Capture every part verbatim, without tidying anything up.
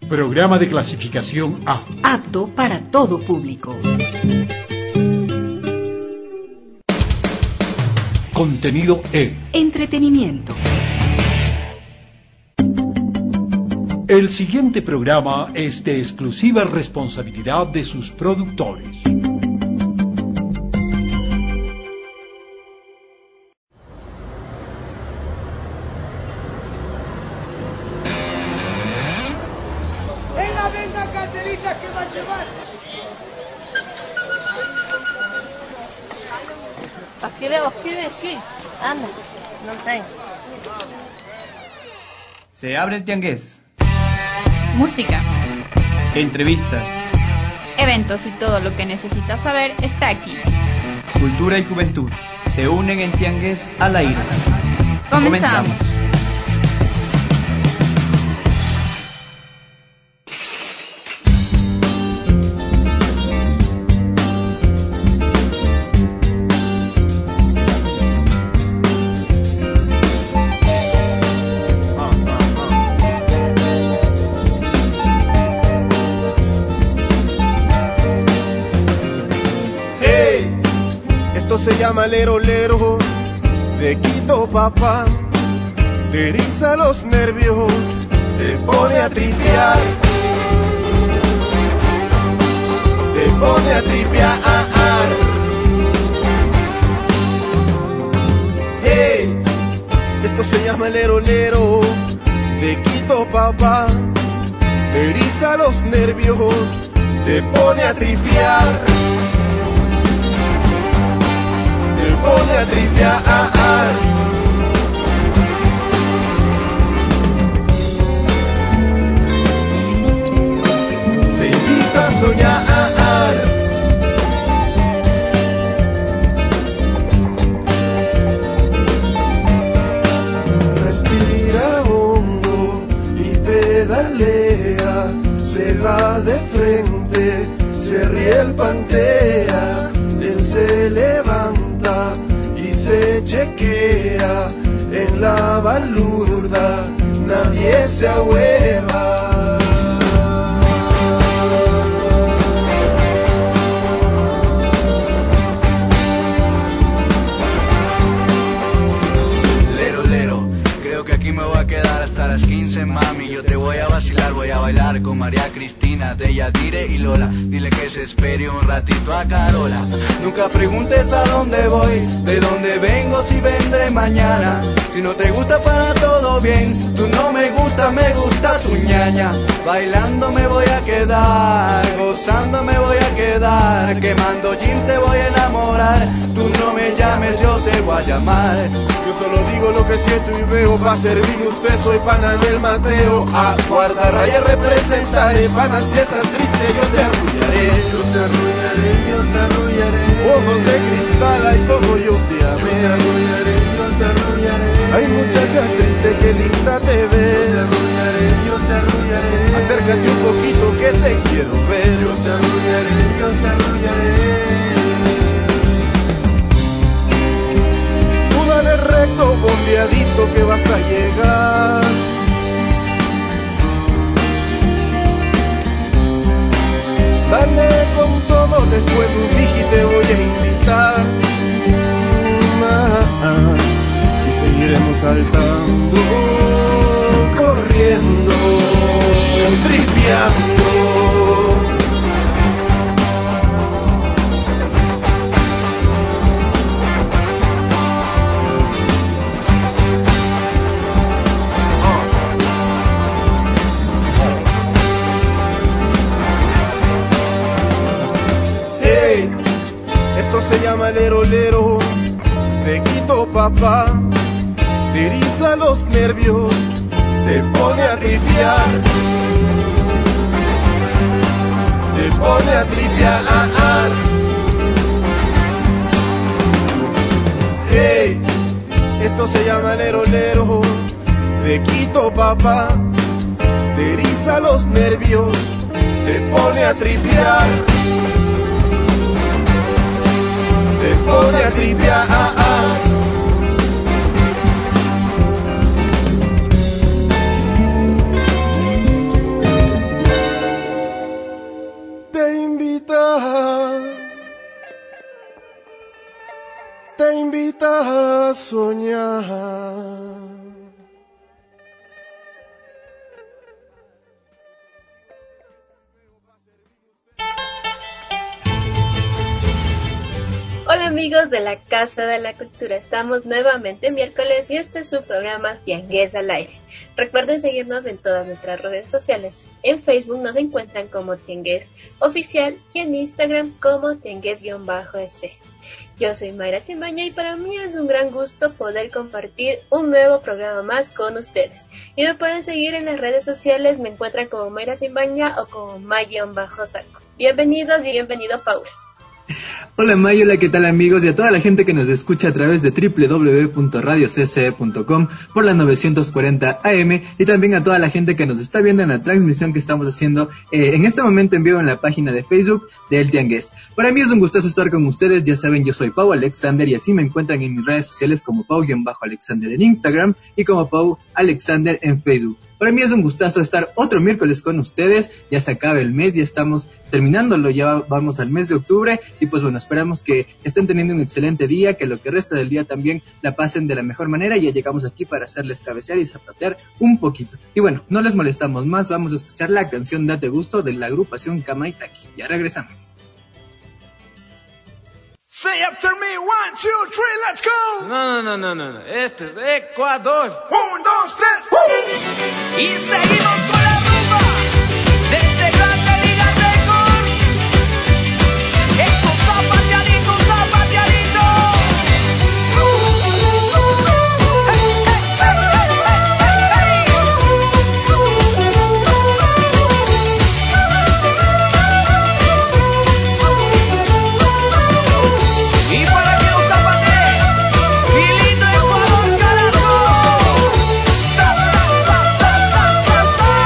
Programa de clasificación A. Apto para todo público. Contenido E. Entretenimiento. El siguiente programa es de exclusiva responsabilidad de sus productores. Venga, venga, Candelita, que va a llevar. Aquí le escribe aquí. Anda, no tengo. Se abre el tiangués. Música, Entrevistas. eventos y todo lo que necesitas saber está aquí. Cultura y juventud se unen en tiangués al aire. Comenzamos. Se llama Lero Lero, de Quito papá, te eriza los nervios, te pone a tripear, te pone a tripear. Hey, esto se llama Lero Lero, de Quito papá, te eriza los nervios, te pone a tripear. Pone a tripear. Te invita a soñar. Respira hondo y pedalea, se va de frente, se ríe el pantera, él se levanta y se chequea en la balurda, nadie se ahueva. Lero, lero, creo que aquí me voy a quedar hasta las quince, mami. Yo te voy a vacilar, voy a bailar con María Cristina, de Yadire y Lola. Dile que se espere un ratito a Carola. Nunca preguntes a dónde voy, de dónde vengo, si vendré mañana. Si no te gusta, para todo bien. Tú no me gusta, me gusta tu ñaña. Bailando me voy a quedar, gozando me voy a quedar, quemando gin te voy a enamorar. Tú no me llames, yo te voy a llamar. Yo solo digo lo que siento y veo, pa' servirme usted soy pana del Mateo. A guardarraya representaré, pana, si estás triste yo te arrullaré. Yo te arrullaré, yo te arrullaré. Ojos de cristal, ay como yo te amé. Yo te arrullaré, yo te arrullaré. Ay muchacha triste, qué linda te ves. Yo te arrullaré, yo te arrullaré. Acércate un poquito que te quiero ver. Yo te arrullaré, yo te arrullaré. Tú dale recto, bombeadito que vas a llegar. Dale con todo, después un sigi te voy a invitar. Ah, ah, y seguiremos saltando, corriendo, tripeando. Se llama Lero Lero, de Quito papá, te eriza los nervios, te pone a tripear, te pone a tripear. Hey, esto se llama Lero Lero, de Quito papá, te eriza los nervios, te pone a tripear. Te pone a tripear. invita a soñar. Hola amigos de la Casa de la Cultura, estamos nuevamente miércoles y este es su programa Tiangués al Aire. Recuerden seguirnos en todas nuestras redes sociales. En Facebook nos encuentran como Tiangués Oficial y en Instagram como Tiangués-S. Yo soy Mayra Simbaña y para mí es un gran gusto poder compartir un nuevo programa más con ustedes. Y me pueden seguir en las redes sociales, me encuentran como Mayra Simbaña o como May-Saco. Bienvenidos y bienvenido Paula. Hola May, hola, ¿qué tal amigos? Y a toda la gente que nos escucha a través de doble u doble u doble u punto radio c c e punto com por la novecientos cuarenta A M y también a toda la gente que nos está viendo en la transmisión que estamos haciendo eh, en este momento en vivo en la página de Facebook de El Tiangués. Para mí es un gustazo estar con ustedes, ya saben, yo soy Pau Alexander y así me encuentran en mis redes sociales como Pau-Alexander en Instagram y como Pau Alexander en Facebook. Para mí es un gustazo estar otro miércoles con ustedes, ya se acaba el mes, ya estamos terminándolo, ya vamos al mes de octubre y pues bueno, esperamos que estén teniendo un excelente día, que lo que resta del día también la pasen de la mejor manera y ya llegamos aquí para hacerles cabecear y zapatear un poquito. Y bueno, no les molestamos más, vamos a escuchar la canción Date Gusto de la agrupación Kamaitaki. Ya regresamos. Say after me, one, two, three, let's go. No, no, no, no, no, este es Ecuador. Un, dos, tres, ¡uh! Y seguimos con la rumba desde Grande Liga Records. Eso, zapateadito, zapateadito. Hey, hey, hey, hey, hey, hey. Y para que lo zapatee, Filito Ecuador, carajo. Ta, ta, ta, ta, ta, ta, ta.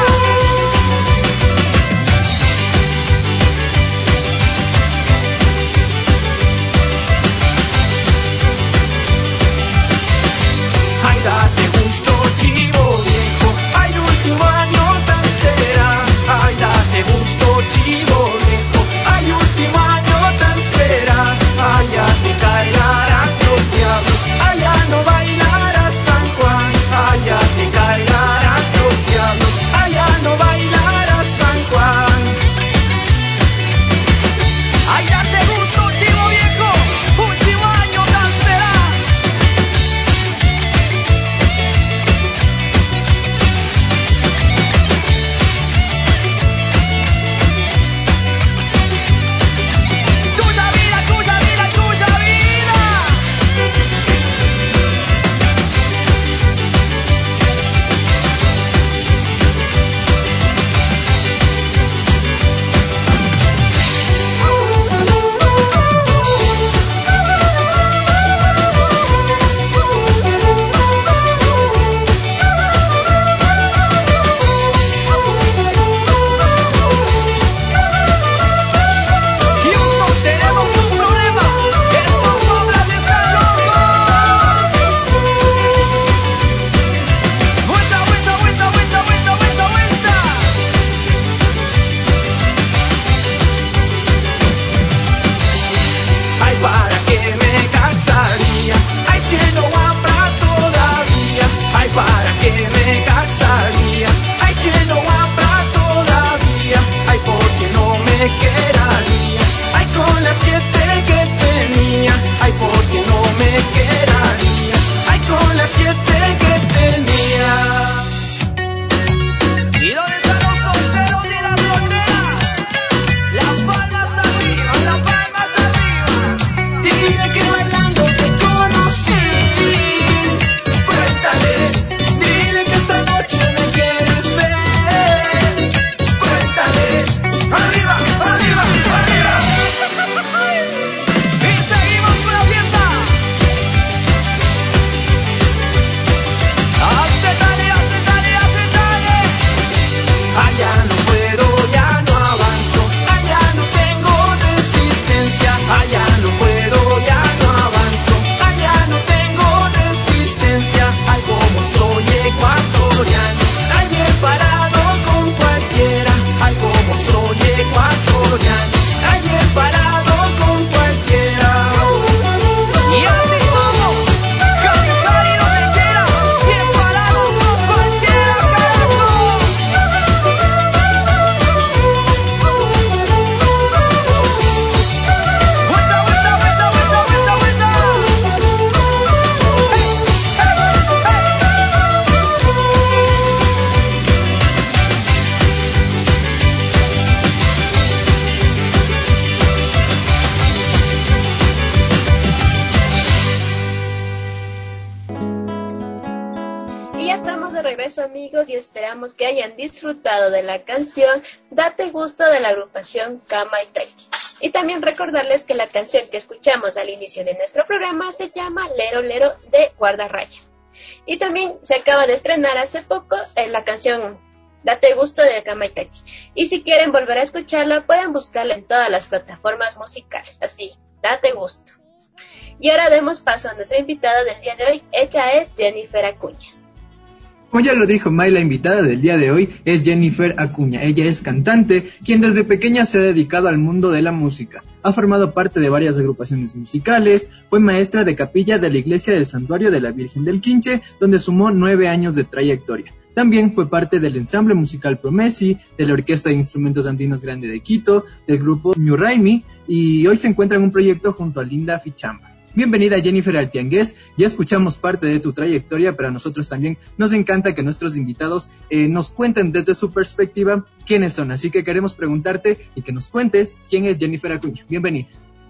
eso, amigos, y esperamos que hayan disfrutado de la canción Date Gusto de la agrupación Kama y Taiki. Y también recordarles que la canción que escuchamos al inicio de nuestro programa se llama Lero Lero de Guardarraya. Y también se acaba de estrenar hace poco en la canción Date Gusto de Kama y Taiki. Y si quieren volver a escucharla, pueden buscarla en todas las plataformas musicales. Así, Date Gusto. Y ahora demos paso a nuestra invitada del día de hoy. Ella es Jennifer Acuña. Como ya lo dijo May, la invitada del día de hoy es Jennifer Acuña. Ella es cantante, quien desde pequeña se ha dedicado al mundo de la música. Ha formado parte de varias agrupaciones musicales, fue maestra de capilla de la iglesia del Santuario de la Virgen del Quinche, donde sumó nueve años de trayectoria. También fue parte del ensamble musical Promesi, de la Orquesta de Instrumentos Andinos Grande de Quito, del grupo Ñurraimi, y hoy se encuentra en un proyecto junto a Linda Fichamba. Bienvenida, Jennifer, al Tiangués. Ya escuchamos parte de tu trayectoria, pero a nosotros también nos encanta que nuestros invitados eh, nos cuenten desde su perspectiva quiénes son. Así que queremos preguntarte y que nos cuentes quién es Jennifer Acuña. Bienvenida.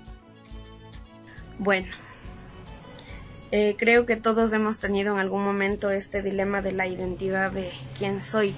Bueno, eh, creo que todos hemos tenido en algún momento este dilema de la identidad de quién soy.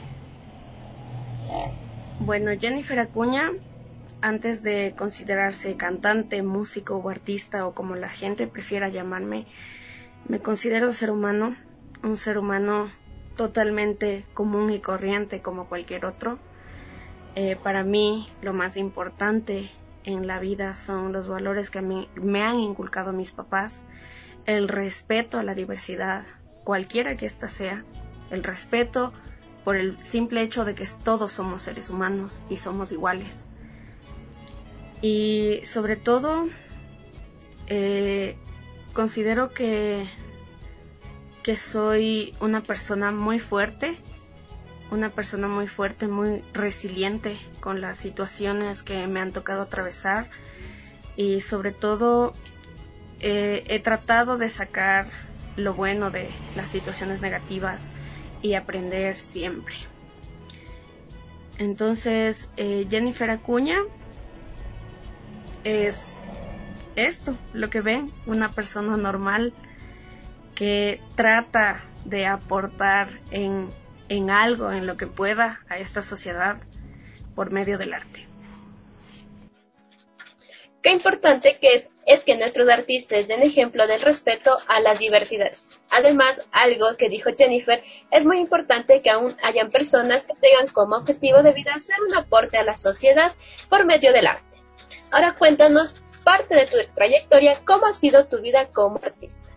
Bueno, Jennifer Acuña, antes de considerarse cantante, músico o artista, o como la gente prefiera llamarme, me considero ser humano, un ser humano totalmente común y corriente como cualquier otro. Eh, para mí, lo más importante en la vida son los valores que a mí me han inculcado mis papás, el respeto a la diversidad, cualquiera que ésta sea, el respeto por el simple hecho de que todos somos seres humanos y somos iguales. Y sobre todo, eh, considero que, que soy una persona muy fuerte, una persona muy fuerte, muy resiliente con las situaciones que me han tocado atravesar. Y sobre todo, eh, he tratado de sacar lo bueno de las situaciones negativas y aprender siempre. Entonces, eh, Jennifer Acuña es esto, lo que ven, una persona normal que trata de aportar en, en algo, en lo que pueda a esta sociedad por medio del arte. Qué importante que es, es que nuestros artistas den ejemplo del respeto a las diversidades. Además, algo que dijo Jennifer, es muy importante que aún hayan personas que tengan como objetivo de vida hacer un aporte a la sociedad por medio del arte. Ahora cuéntanos parte de tu trayectoria, cómo ha sido tu vida como artista.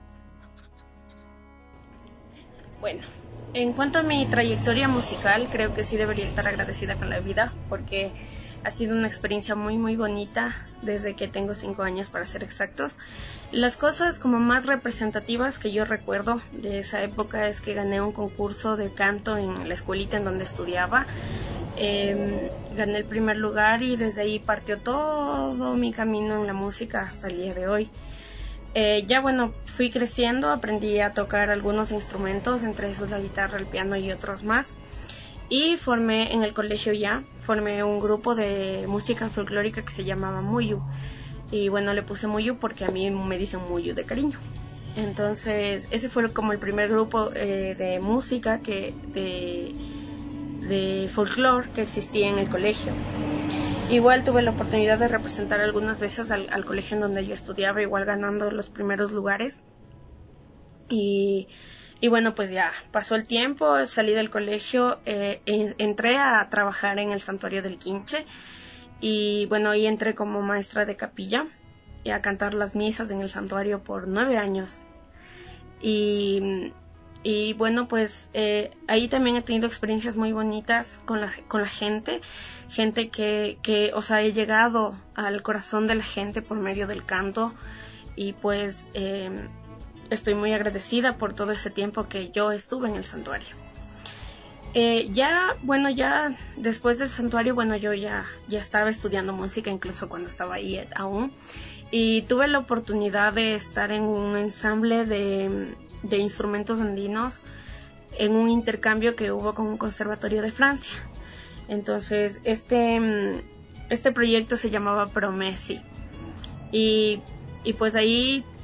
Bueno, en cuanto a mi trayectoria musical, creo que sí debería estar agradecida con la vida, porque ha sido una experiencia muy muy bonita desde que tengo cinco años, para ser exactos. Las cosas como más representativas que yo recuerdo de esa época es que gané un concurso de canto en la escuelita en donde estudiaba. Eh, gané el primer lugar y desde ahí partió todo mi camino en la música hasta el día de hoy. Eh, ya bueno, fui creciendo, aprendí a tocar algunos instrumentos, entre esos la guitarra, el piano y otros más. Y formé en el colegio ya, formé un grupo de música folclórica que se llamaba Muyu. Y bueno, le puse Muyu porque a mí me dicen Muyu de cariño. Entonces, ese fue como el primer grupo eh, de música que de... de folclore que existía en el colegio. Igual tuve la oportunidad de representar algunas veces al, al colegio en donde yo estudiaba, igual ganando los primeros lugares. Y, y bueno, pues ya pasó el tiempo, salí del colegio, eh, en, entré a trabajar en el Santuario del Quinche. Y bueno, ahí entré como maestra de capilla y a cantar las misas en el santuario por nueve años. Y... Y bueno, pues eh, ahí también he tenido experiencias muy bonitas con la, con la gente, gente que, que, o sea, he llegado al corazón de la gente por medio del canto y pues eh, estoy muy agradecida por todo ese tiempo que yo estuve en el santuario. Eh, ya, bueno, ya después del santuario, bueno, yo ya, ya estaba estudiando música, incluso cuando estaba ahí aún, y tuve la oportunidad de estar en un ensamble de... de instrumentos andinos en un intercambio que hubo con un conservatorio de Francia. Entonces este, este proyecto se llamaba Promesi y, y pues ahí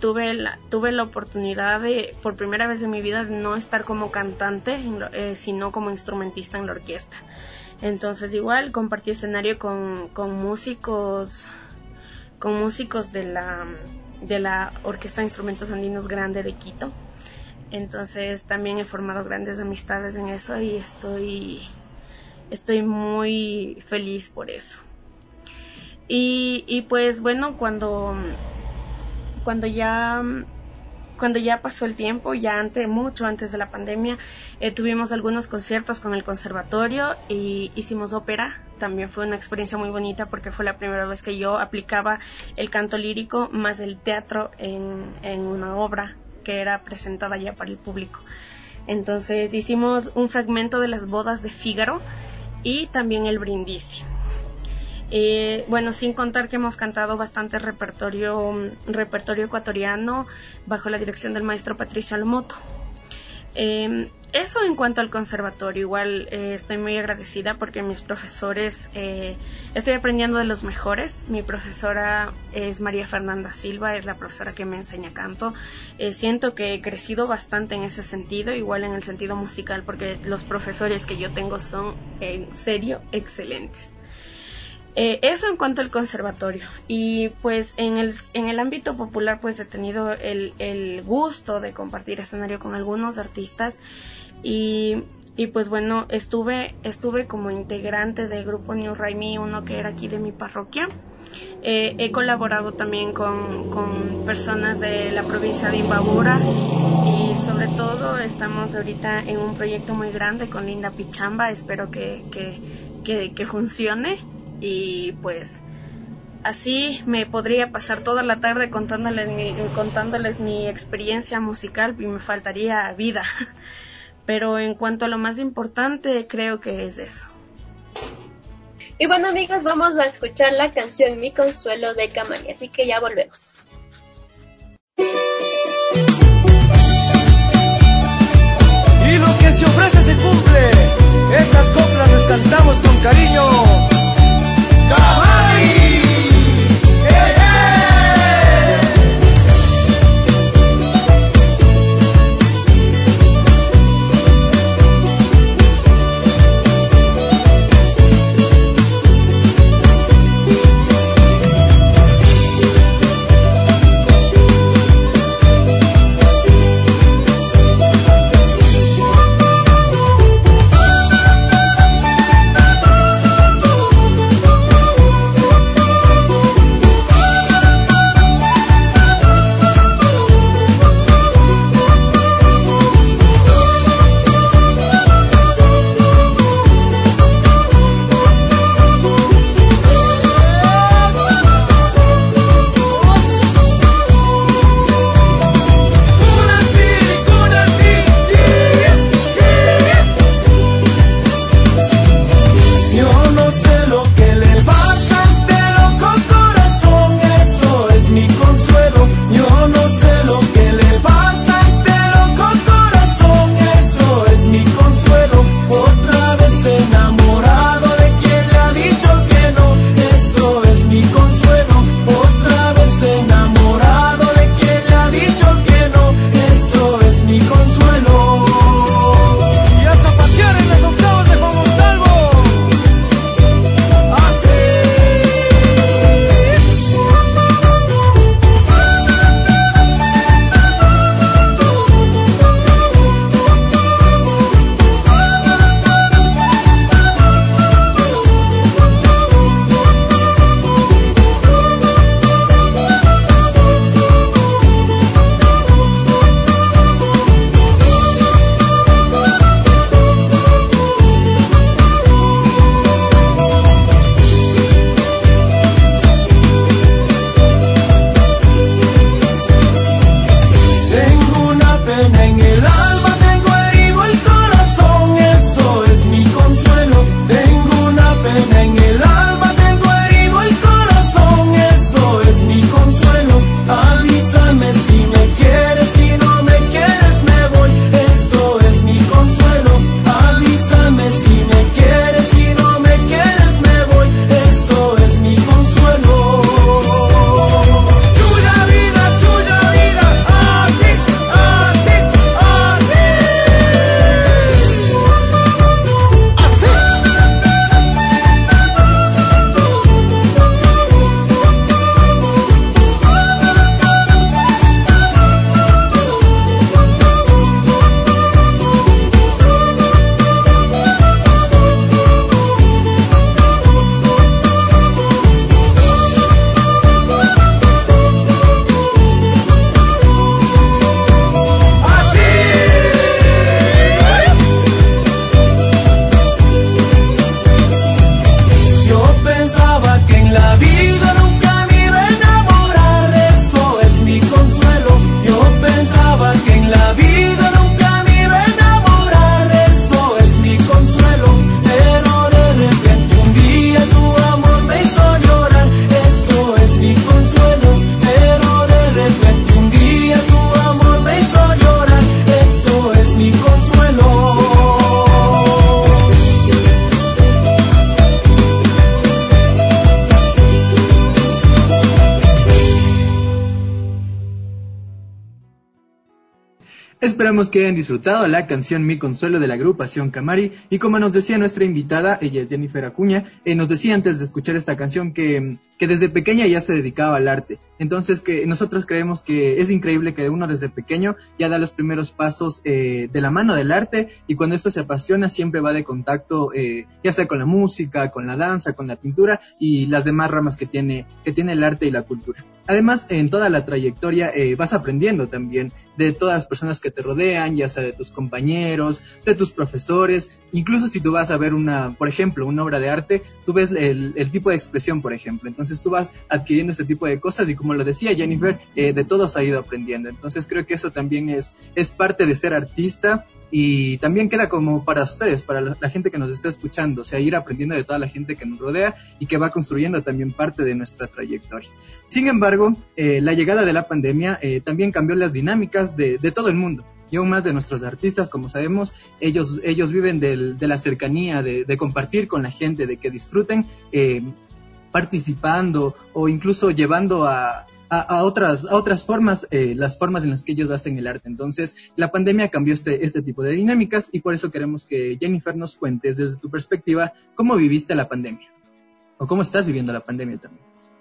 tuve la, tuve la oportunidad de, por primera vez en mi vida, de no estar como cantante, eh, sino como instrumentista en la orquesta. Entonces igual compartí escenario con, con músicos, con músicos de la, de la Orquesta de Instrumentos Andinos Grande de Quito. Entonces también he formado grandes amistades en eso y estoy, estoy muy feliz por eso. Y, y pues bueno, cuando, cuando ya, cuando ya pasó el tiempo, ya antes, mucho antes de la pandemia, eh, tuvimos algunos conciertos con el conservatorio y hicimos ópera. También fue una experiencia muy bonita porque fue la primera vez que yo aplicaba el canto lírico más el teatro en, en una obra que era presentada ya para el público. Entonces hicimos un fragmento de las bodas de Fígaro y también el Brindisi. Eh, bueno, sin contar que hemos cantado bastante repertorio, repertorio ecuatoriano bajo la dirección del maestro Patricio Almoto. Eh, eso en cuanto al conservatorio, igual eh, estoy muy agradecida porque mis profesores, eh, estoy aprendiendo de los mejores. Mi profesora es María Fernanda Silva, es la profesora que me enseña canto. Eh, siento que he crecido bastante en ese sentido, igual en el sentido musical, porque los profesores que yo tengo son en serio excelentes. Eh, eso en cuanto al conservatorio. Y pues en el, en el ámbito popular pues he tenido el, el gusto de compartir escenario con algunos artistas y, y pues bueno, estuve, estuve como integrante del grupo New Raimi, uno que era aquí de mi parroquia. Eh, he colaborado también con, con personas de la provincia de Imbabura y sobre todo estamos ahorita en un proyecto muy grande con Linda Pichamba. Espero que, que, que, que funcione. Y pues así me podría pasar toda la tarde contándoles mi, contándoles mi experiencia musical y me faltaría vida. Pero en cuanto a lo más importante, creo que es eso. Y bueno, amigos, vamos a escuchar la canción Mi Consuelo de Camani, así que ya volvemos. Y lo que se ofrece se cumple. Estas coplas las cantamos con cariño. ¡Camani! ¡Eh, eh! Esperamos que hayan disfrutado la canción Mi Consuelo de la agrupación Camari, y como nos decía nuestra invitada, ella es Jennifer Acuña, eh, nos decía antes de escuchar esta canción que, que desde pequeña ya se dedicaba al arte. Entonces que nosotros creemos que es increíble que uno desde pequeño ya da los primeros pasos eh, de la mano del arte, y cuando esto se apasiona siempre va de contacto eh, ya sea con la música, con la danza, con la pintura y las demás ramas que tiene, que tiene el arte y la cultura. Además, en toda la trayectoria eh, vas aprendiendo también de todas las personas que te rodean, ya sea de tus compañeros, de tus profesores. Incluso si tú vas a ver una, por ejemplo, una obra de arte, tú ves el, el tipo de expresión, por ejemplo. Entonces tú vas adquiriendo este tipo de cosas, y como lo decía Jennifer, eh, de todos ha ido aprendiendo. Entonces creo que eso también es, es parte de ser artista, y también queda como para ustedes, para la, la gente que nos está escuchando, o sea, ir aprendiendo de toda la gente que nos rodea y que va construyendo también parte de nuestra trayectoria. Sin embargo, eh, la llegada de la pandemia eh, también cambió las dinámicas de, de todo el mundo, y aún más de nuestros artistas. Como sabemos, ellos, ellos viven del, de la cercanía, de, de compartir con la gente, de que disfruten eh, participando o incluso llevando a A, a otras a otras formas, eh, las formas en las que ellos hacen el arte. Entonces, la pandemia cambió este, este tipo de dinámicas, y por eso queremos que Jennifer nos cuentes desde tu perspectiva cómo viviste la pandemia, o cómo estás viviendo la pandemia también.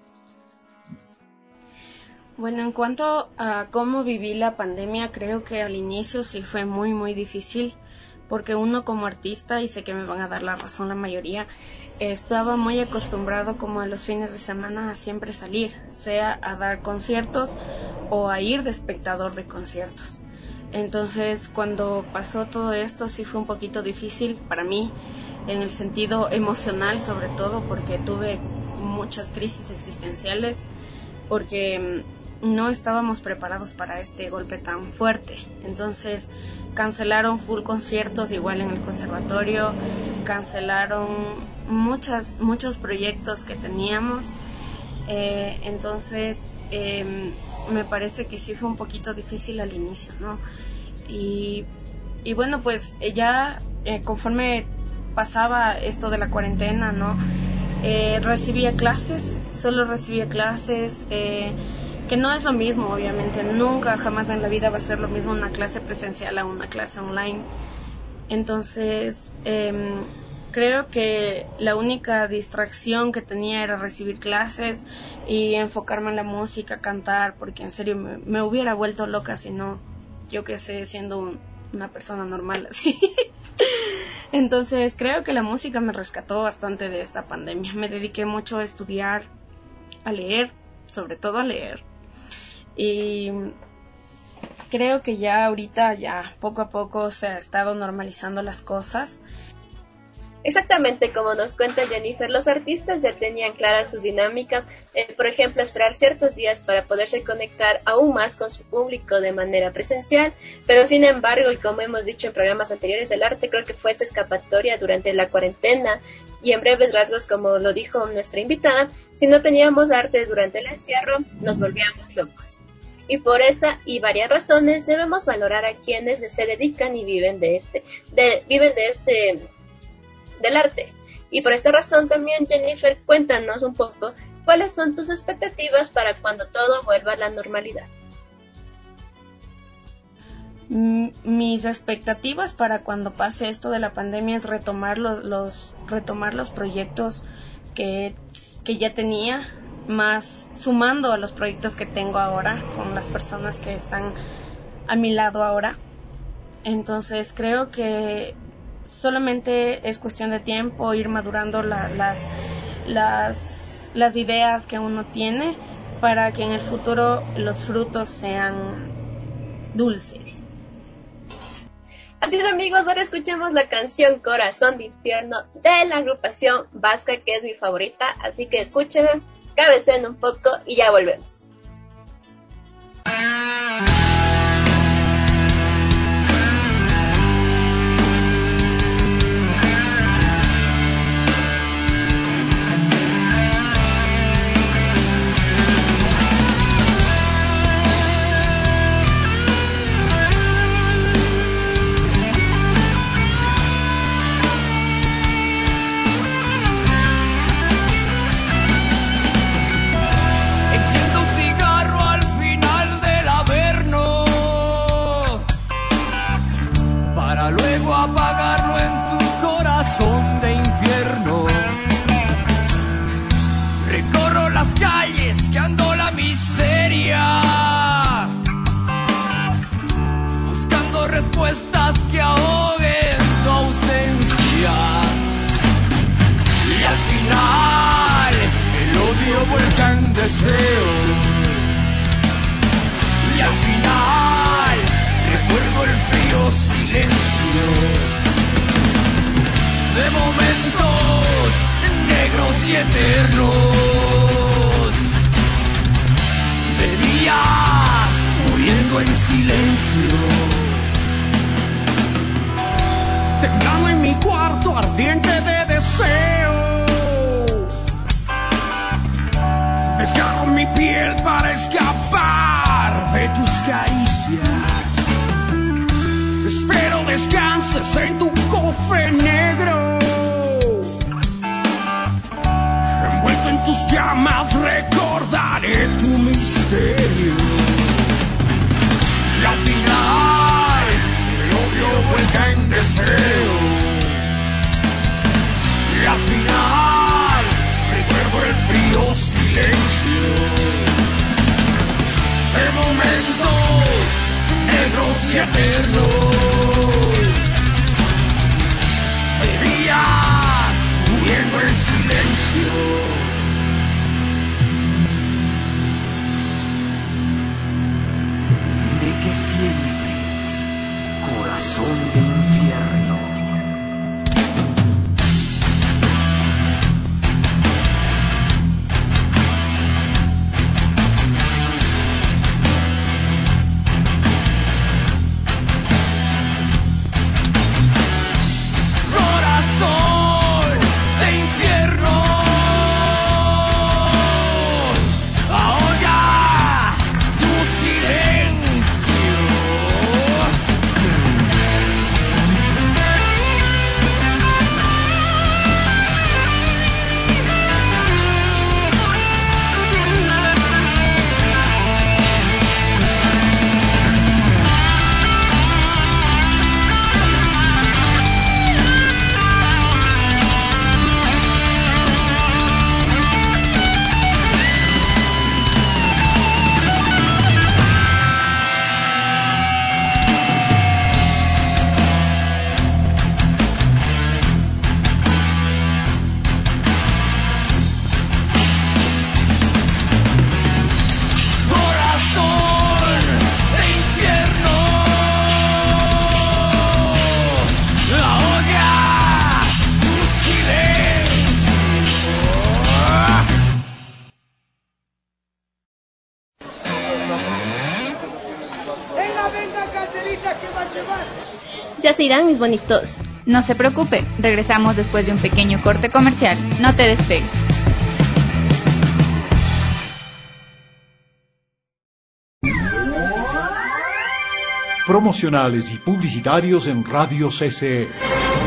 Bueno, en cuanto a cómo viví la pandemia, creo que al inicio sí fue muy muy difícil, porque uno como artista, y sé que me van a dar la razón la mayoría, estaba muy acostumbrado como a los fines de semana a siempre salir, sea a dar conciertos o a ir de espectador de conciertos. Entonces, cuando pasó todo esto, sí fue un poquito difícil para mí, en el sentido emocional sobre todo, porque tuve muchas crisis existenciales, porque no estábamos preparados para este golpe tan fuerte. Entonces cancelaron full conciertos, igual en el conservatorio, cancelaron muchas, muchos proyectos que teníamos. Eh, entonces eh, me parece que sí fue un poquito difícil al inicio, ¿no? Y, y bueno, pues ya eh, conforme pasaba esto de la cuarentena, ¿no? Eh, recibía clases, solo recibía clases, eh, que no es lo mismo, obviamente, nunca jamás en la vida va a ser lo mismo una clase presencial a una clase online. Entonces, eh, creo que la única distracción que tenía era recibir clases y enfocarme en la música, cantar, porque en serio me, me hubiera vuelto loca si no, yo qué sé, siendo un, una persona normal así. Entonces, creo que la música me rescató bastante de esta pandemia. Me dediqué mucho a estudiar, a leer, sobre todo a leer. Y creo que ya ahorita, ya poco a poco se ha estado normalizando las cosas. Exactamente como nos cuenta Jennifer, los artistas ya tenían claras sus dinámicas, eh, por ejemplo, esperar ciertos días para poderse conectar aún más con su público de manera presencial, pero sin embargo, y como hemos dicho en programas anteriores, el arte creo que fue esa escapatoria durante la cuarentena, y en breves rasgos, como lo dijo nuestra invitada, si no teníamos arte durante el encierro, nos volvíamos locos. Y por esta y varias razones debemos valorar a quienes se dedican y viven de este, de, viven de este del arte. Y por esta razón también, Jennifer, cuéntanos un poco cuáles son tus expectativas para cuando todo vuelva a la normalidad. Mis expectativas para cuando pase esto de la pandemia es retomar los, los retomar los proyectos que, que ya tenía, más sumando a los proyectos que tengo ahora con las personas que están a mi lado ahora. Entonces creo que solamente es cuestión de tiempo ir madurando la, las, las, las ideas que uno tiene para que en el futuro los frutos sean dulces. Así es, amigos, ahora escuchemos la canción Corazón de Infierno de la agrupación vasca, que es mi favorita, así que escuchen, cabeceen un poco y ya volvemos. Enciendo un cigarro al final de la vela. y eternos de días muriendo en silencio, temblando en mi cuarto ardiente de deseo. Desgarro mi piel para escapar de tus caricias. Espero descanses en tu cofre negro. Envuelto en tus llamas recordaré tu misterio. Y al final el odio vuelca en deseo. Y al final recuerdo el frío silencio de momentos negros y eternos, de días muriendo en silencio. ¿De qué sientes, corazón de infierno? Ya se irán, mis bonitos. No se preocupe, regresamos después de un pequeño corte comercial. No te despegues. Promocionales y publicitarios en Radio C C E.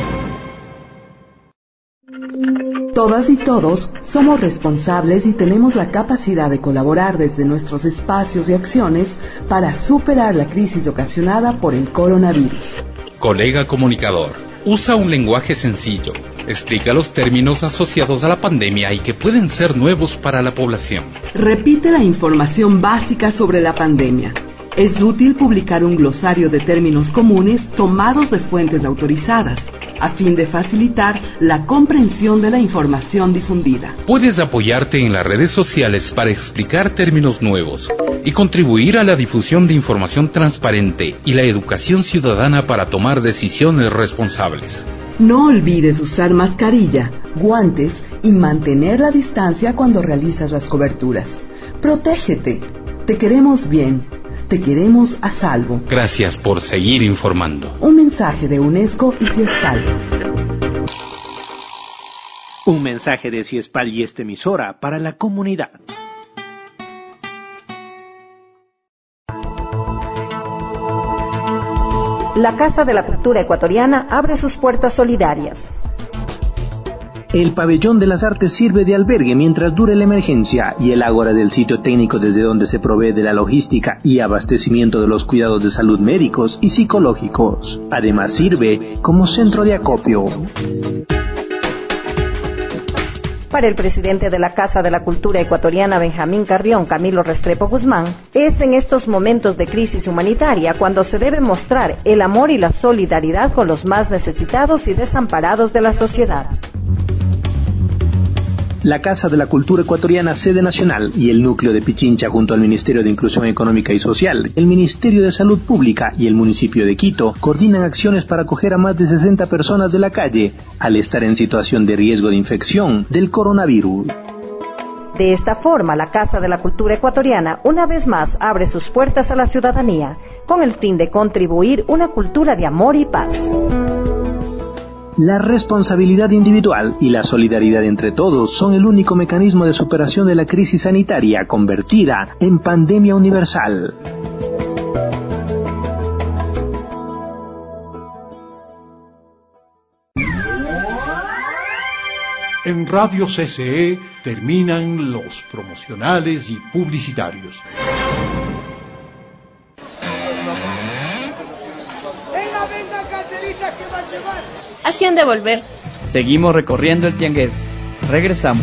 Todas y todos somos responsables y tenemos la capacidad de colaborar desde nuestros espacios y acciones para superar la crisis ocasionada por el coronavirus. Colega comunicador, usa un lenguaje sencillo, explica los términos asociados a la pandemia y que pueden ser nuevos para la población. Repite la información básica sobre la pandemia. Es útil publicar un glosario de términos comunes tomados de fuentes autorizadas, a fin de facilitar la comprensión de la información difundida. Puedes apoyarte en las redes sociales para explicar términos nuevos y contribuir a la difusión de información transparente y la educación ciudadana para tomar decisiones responsables. No olvides usar mascarilla, guantes y mantener la distancia cuando realizas las coberturas. Protégete. Te queremos bien. Te queremos a salvo. Gracias por seguir informando. Un mensaje de UNESCO y Ciespal. Un mensaje de Ciespal y esta emisora para la comunidad. La Casa de la Cultura Ecuatoriana abre sus puertas solidarias. El pabellón de las artes sirve de albergue mientras dure la emergencia y el ágora del sitio técnico desde donde se provee de la logística y abastecimiento de los cuidados de salud médicos y psicológicos. Además sirve como centro de acopio. Para el presidente de la Casa de la Cultura Ecuatoriana, Benjamín Carrión, Camilo Restrepo Guzmán, es en estos momentos de crisis humanitaria cuando se debe mostrar el amor y la solidaridad con los más necesitados y desamparados de la sociedad. La Casa de la Cultura Ecuatoriana, sede nacional, y el núcleo de Pichincha junto al Ministerio de Inclusión Económica y Social, el Ministerio de Salud Pública y el municipio de Quito coordinan acciones para acoger a más de sesenta personas de la calle al estar en situación de riesgo de infección del coronavirus. De esta forma, la Casa de la Cultura Ecuatoriana una vez más abre sus puertas a la ciudadanía con el fin de contribuir una cultura de amor y paz. La responsabilidad individual y la solidaridad entre todos son el único mecanismo de superación de la crisis sanitaria convertida en pandemia universal. En Radio C C E terminan los promocionales y publicitarios. Venga, venga, caserita, que va a llevar. Así han de volver. Seguimos recorriendo el tiangués. Regresamos.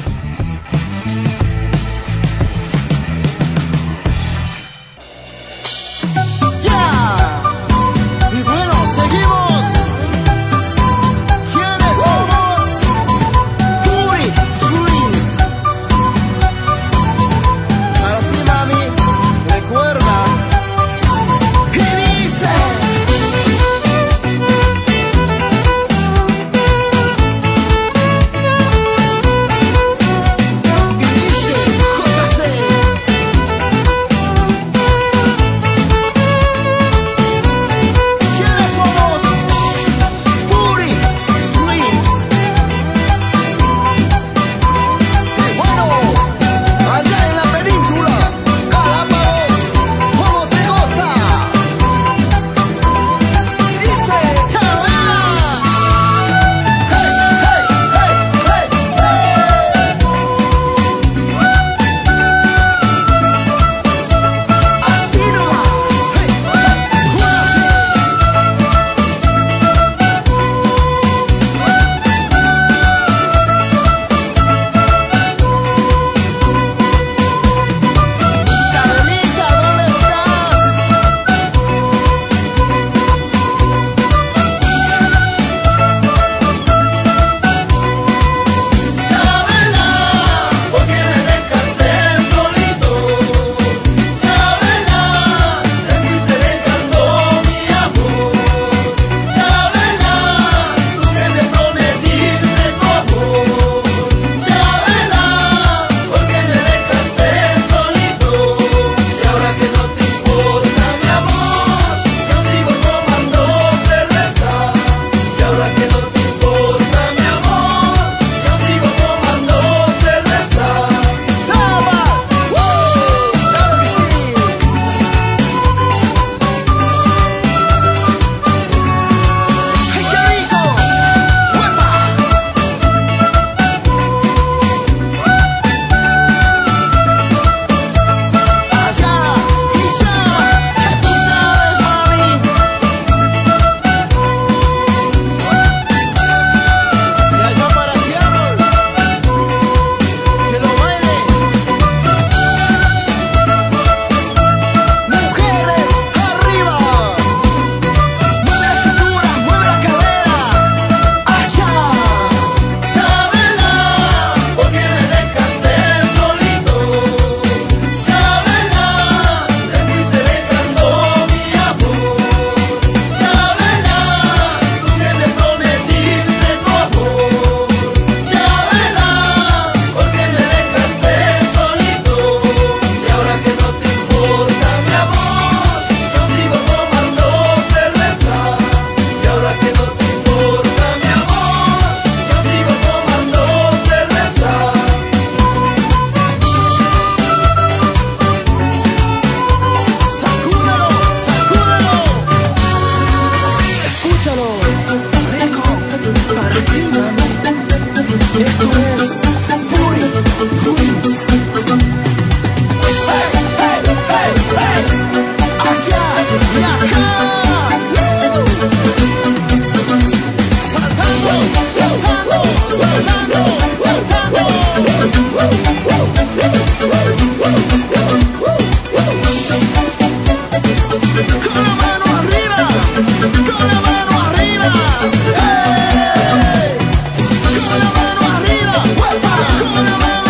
Con la mano arriba, con la mano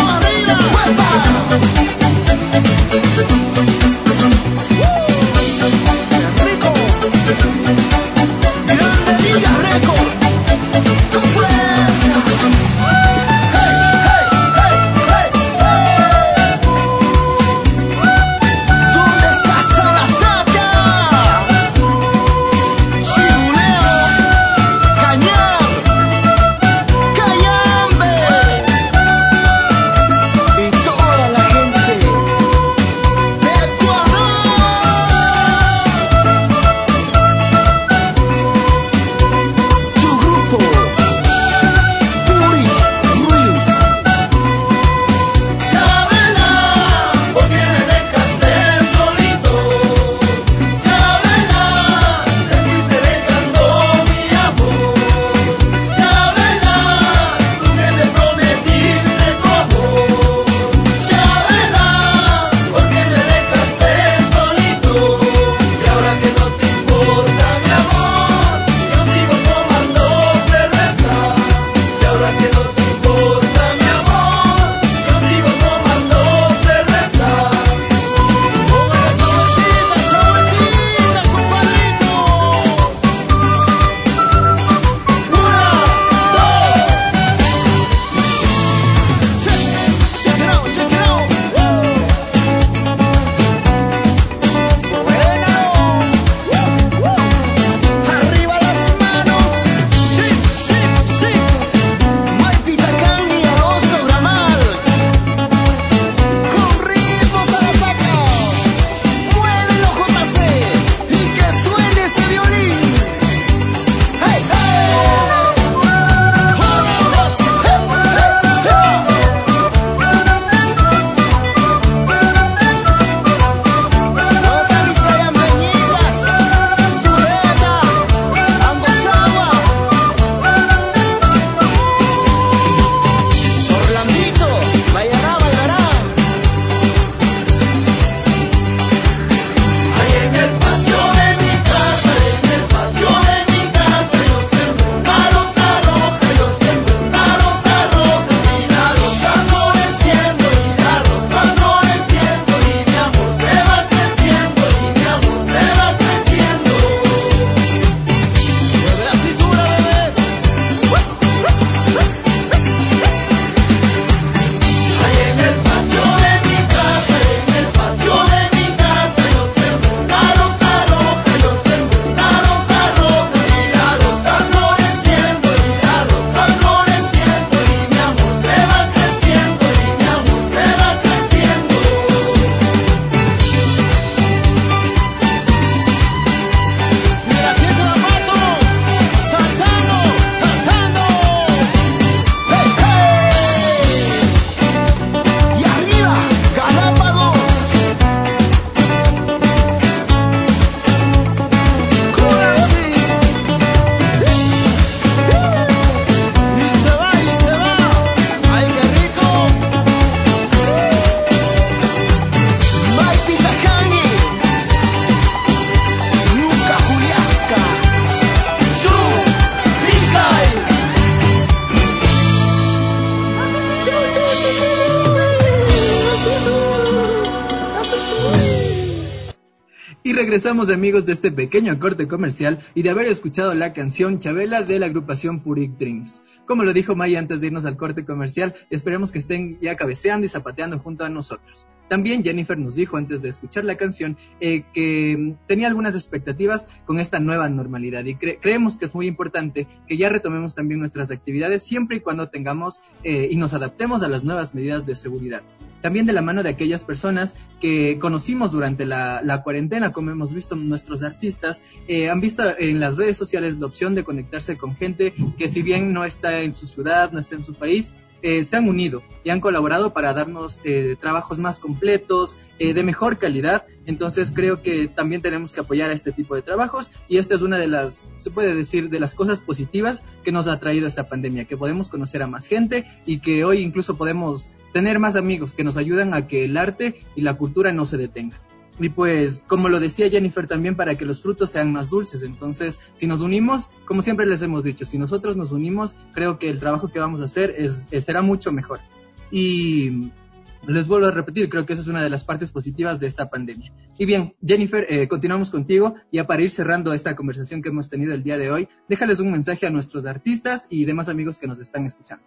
regresamos, amigos, de este pequeño corte comercial y de haber escuchado la canción Chabela de la agrupación Puric Dreams. Como lo dijo Maya antes de irnos al corte comercial, esperemos que estén ya cabeceando y zapateando junto a nosotros. También Jennifer nos dijo antes de escuchar la canción eh, que tenía algunas expectativas con esta nueva normalidad y cre- creemos que es muy importante que ya retomemos también nuestras actividades siempre y cuando tengamos eh, y nos adaptemos a las nuevas medidas de seguridad. También de la mano de aquellas personas que conocimos durante la, la cuarentena, como hemos visto nuestros artistas, eh, han visto en las redes sociales la opción de conectarse con gente que si bien no está en su ciudad, no está en su país, eh, se han unido y han colaborado para darnos eh, trabajos más completos, eh, de mejor calidad. Entonces creo que también tenemos que apoyar a este tipo de trabajos y esta es una de las, se puede decir, de las cosas positivas que nos ha traído esta pandemia, que podemos conocer a más gente y que hoy incluso podemos tener más amigos que nos ayudan a que el arte y la cultura no se detengan. Y pues, como lo decía Jennifer también, para que los frutos sean más dulces. Entonces, si nos unimos, como siempre les hemos dicho, si nosotros nos unimos, creo que el trabajo que vamos a hacer es, es será mucho mejor. Y les vuelvo a repetir, creo que esa es una de las partes positivas de esta pandemia. Y bien, Jennifer, eh, continuamos contigo, ya para ir cerrando esta conversación que hemos tenido el día de hoy, déjales un mensaje a nuestros artistas y demás amigos que nos están escuchando.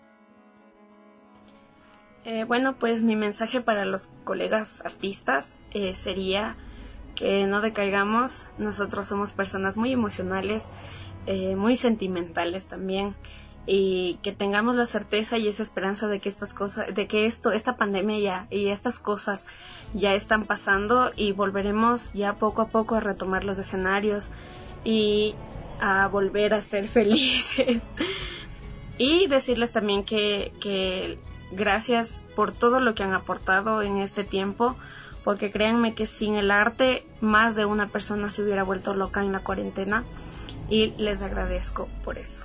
Eh, bueno, pues mi mensaje para los colegas artistas eh, sería que no decaigamos. Nosotros somos personas muy emocionales, eh, muy sentimentales también, y que tengamos la certeza y esa esperanza de que estas cosas, de que esto, esta pandemia ya y estas cosas ya están pasando y volveremos ya poco a poco a retomar los escenarios y a volver a ser felices. Y decirles también que, que gracias por todo lo que han aportado en este tiempo, porque créanme que sin el arte más de una persona se hubiera vuelto loca en la cuarentena y les agradezco por eso.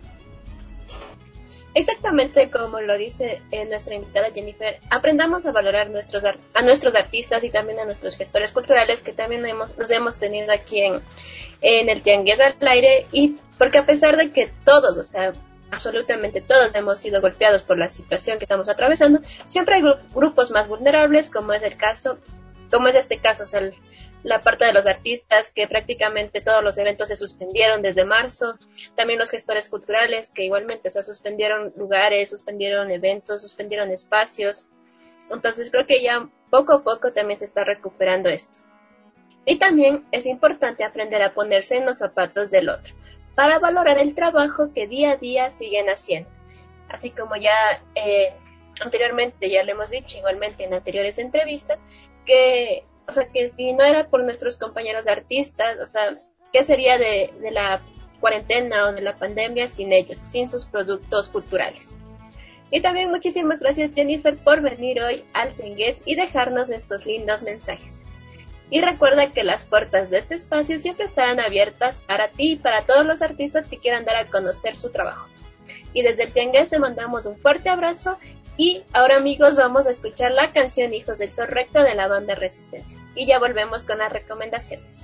Exactamente como lo dice eh, nuestra invitada Jennifer, aprendamos a valorar nuestros ar- a nuestros artistas y también a nuestros gestores culturales que también hemos, nos hemos tenido aquí en, en el Tianguis al Aire, y porque a pesar de que todos, o sea, absolutamente todos hemos sido golpeados por la situación que estamos atravesando, siempre hay gru- grupos más vulnerables, como es el caso, como es este caso, o sea, el, la parte de los artistas, que prácticamente todos los eventos se suspendieron desde marzo, también los gestores culturales, que igualmente, o sea, suspendieron lugares, suspendieron eventos, suspendieron espacios. Entonces creo que ya poco a poco también se está recuperando esto. Y también es importante aprender a ponerse en los zapatos del otro, para valorar el trabajo que día a día siguen haciendo. Así como ya eh, anteriormente, ya lo hemos dicho igualmente en anteriores entrevistas, que, o sea, que si no era por nuestros compañeros artistas, o sea, ¿qué sería de, de la cuarentena o de la pandemia sin ellos, sin sus productos culturales? Y también muchísimas gracias, Jennifer, por venir hoy al Tianguis y dejarnos estos lindos mensajes. Y recuerda que las puertas de este espacio siempre estarán abiertas para ti y para todos los artistas que quieran dar a conocer su trabajo. Y desde el Tianguis te mandamos un fuerte abrazo. Y ahora, amigos, vamos a escuchar la canción Hijos del Sol Recto de la banda Resistencia. Y ya volvemos con las recomendaciones.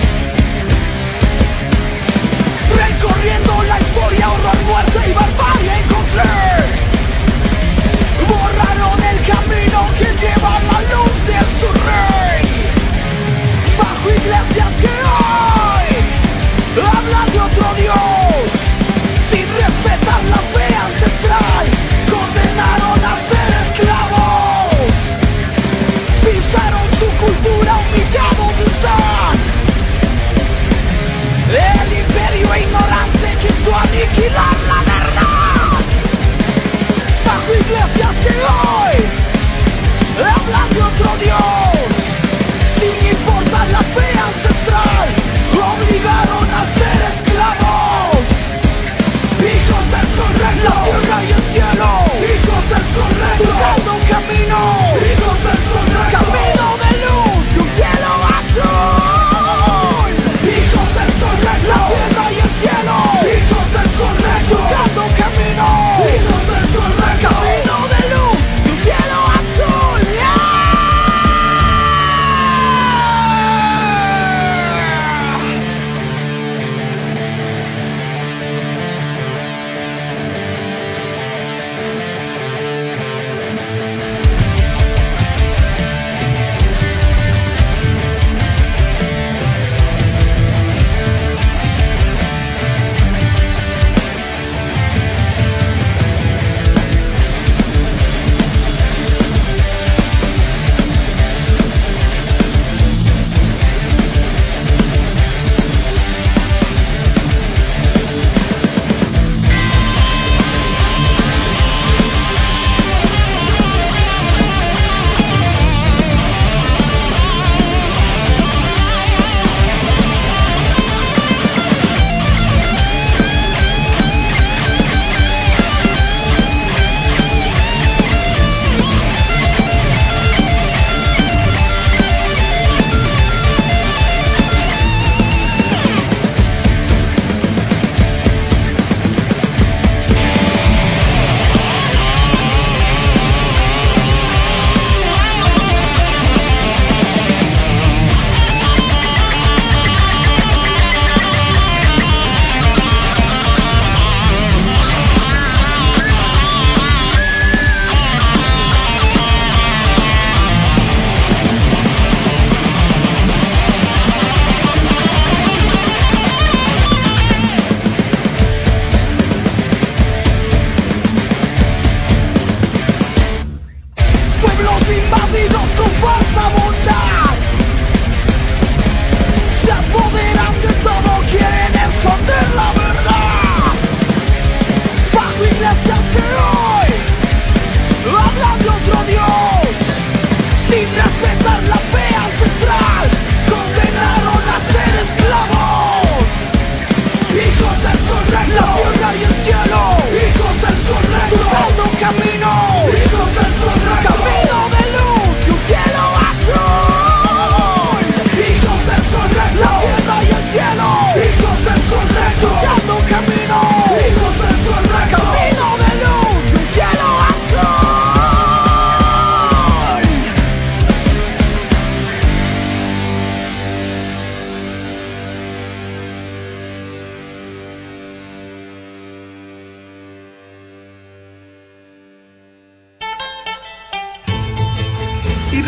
Recorriendo la historia, horror, muerte y barbarie.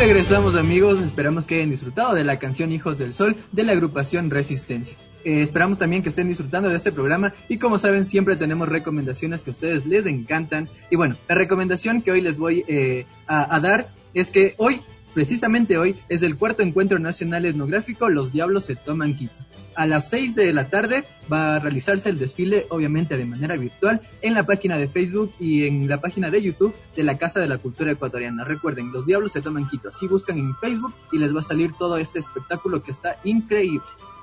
regresamos, amigos. Esperamos que hayan disfrutado de la canción Hijos del Sol de la agrupación Resistencia. Eh, esperamos también que estén disfrutando de este programa y, como saben, siempre tenemos recomendaciones que a ustedes les encantan. Y bueno, la recomendación que hoy les voy eh, a, a dar es que hoy, precisamente hoy, es el cuarto encuentro nacional etnográfico Los Diablos se toman Quito. A las seis de la tarde va a realizarse el desfile, obviamente de manera virtual, en la página de Facebook y en la página de YouTube de la Casa de la Cultura Ecuatoriana. Recuerden, Los Diablos se toman Quito. Así buscan en Facebook y les va a salir todo este espectáculo que está increíble.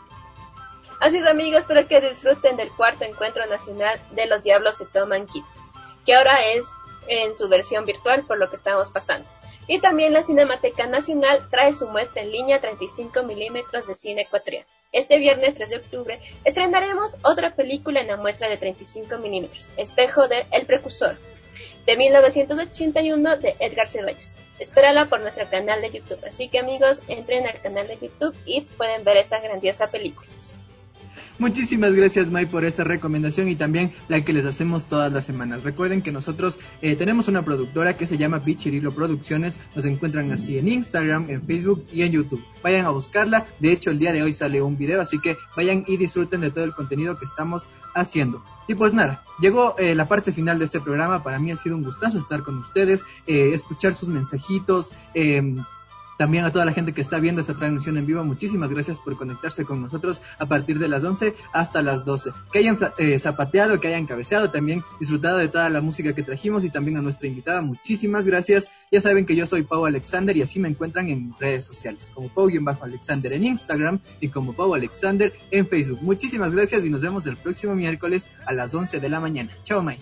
Así es, amigos, espero que disfruten del cuarto encuentro nacional de Los Diablos se toman Quito, que ahora es en su versión virtual por lo que estamos pasando. Y también la Cinemateca Nacional trae su muestra en línea treinta y cinco milímetros de cine ecuatoriano. Este viernes tres de octubre estrenaremos otra película en la muestra de treinta y cinco milímetros, Espejo de El Precursor, de mil novecientos ochenta y uno de Edgar Ceballos. Espérala por nuestro canal de YouTube, así que, amigos, entren al canal de YouTube y pueden ver esta grandiosa película. Muchísimas gracias, May, por esa recomendación y también la que les hacemos todas las semanas. Recuerden que nosotros eh, tenemos una productora que se llama Pichirilo Producciones. Nos encuentran así en Instagram, en Facebook y en YouTube. Vayan a buscarla. De hecho, el día de hoy sale un video, así que vayan y disfruten de todo el contenido que estamos haciendo. Y pues nada, llegó eh, la parte final de este programa. Para mí ha sido un gustazo estar con ustedes, eh, escuchar sus mensajitos, eh, también a toda la gente que está viendo esta transmisión en vivo, muchísimas gracias por conectarse con nosotros a partir de las once hasta las doce. Que hayan eh, zapateado, que hayan cabeceado, también disfrutado de toda la música que trajimos y también a nuestra invitada, muchísimas gracias. Ya saben que yo soy Pau Alexander y así me encuentran en redes sociales, como Pau-Alexander en Instagram y como Pau Alexander en Facebook. Muchísimas gracias y nos vemos el próximo miércoles a las once de la mañana. Chao, May.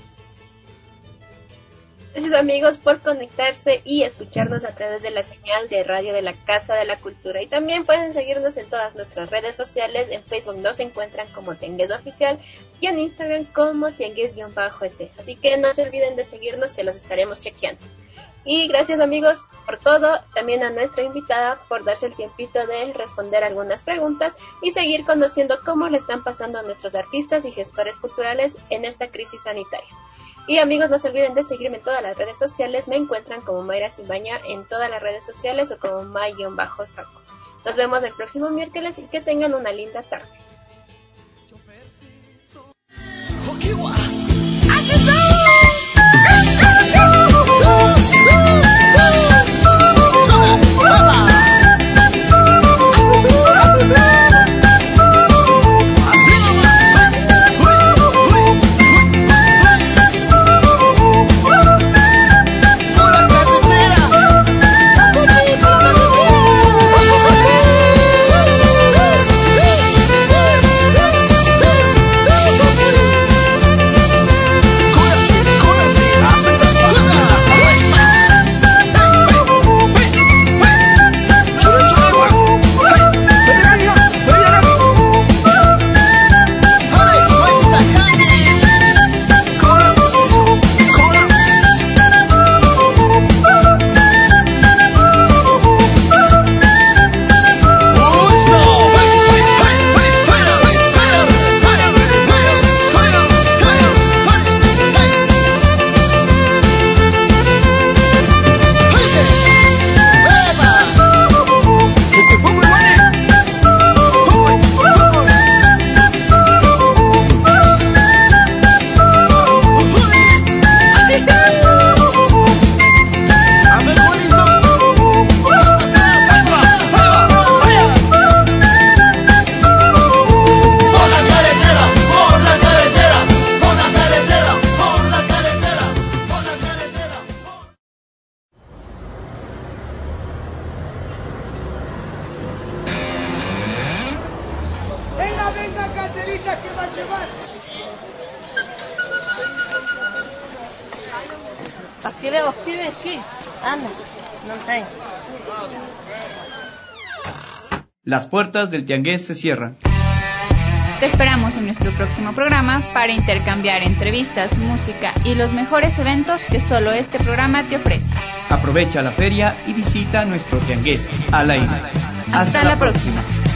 Gracias, amigos, por conectarse y escucharnos a través de la señal de radio de la Casa de la Cultura. Y también pueden seguirnos en todas nuestras redes sociales. En Facebook nos encuentran como Tiangués Oficial y en Instagram como Tiangués-S. Así que no se olviden de seguirnos, que los estaremos chequeando. Y gracias, amigos, por todo. También a nuestra invitada por darse el tiempito de responder algunas preguntas y seguir conociendo cómo le están pasando a nuestros artistas y gestores culturales en esta crisis sanitaria. Y, amigos, no se olviden de seguirme en todas las redes sociales. Me encuentran como Mayra Simbaña en todas las redes sociales o como May-Saco. Nos vemos el próximo miércoles y que tengan una linda tarde. Las puertas del Tiangués se cierran. Te esperamos en nuestro próximo programa para intercambiar entrevistas, música y los mejores eventos que solo este programa te ofrece. Aprovecha la feria y visita nuestro Tiangués al aire. Hasta, Hasta la, la próxima. próxima.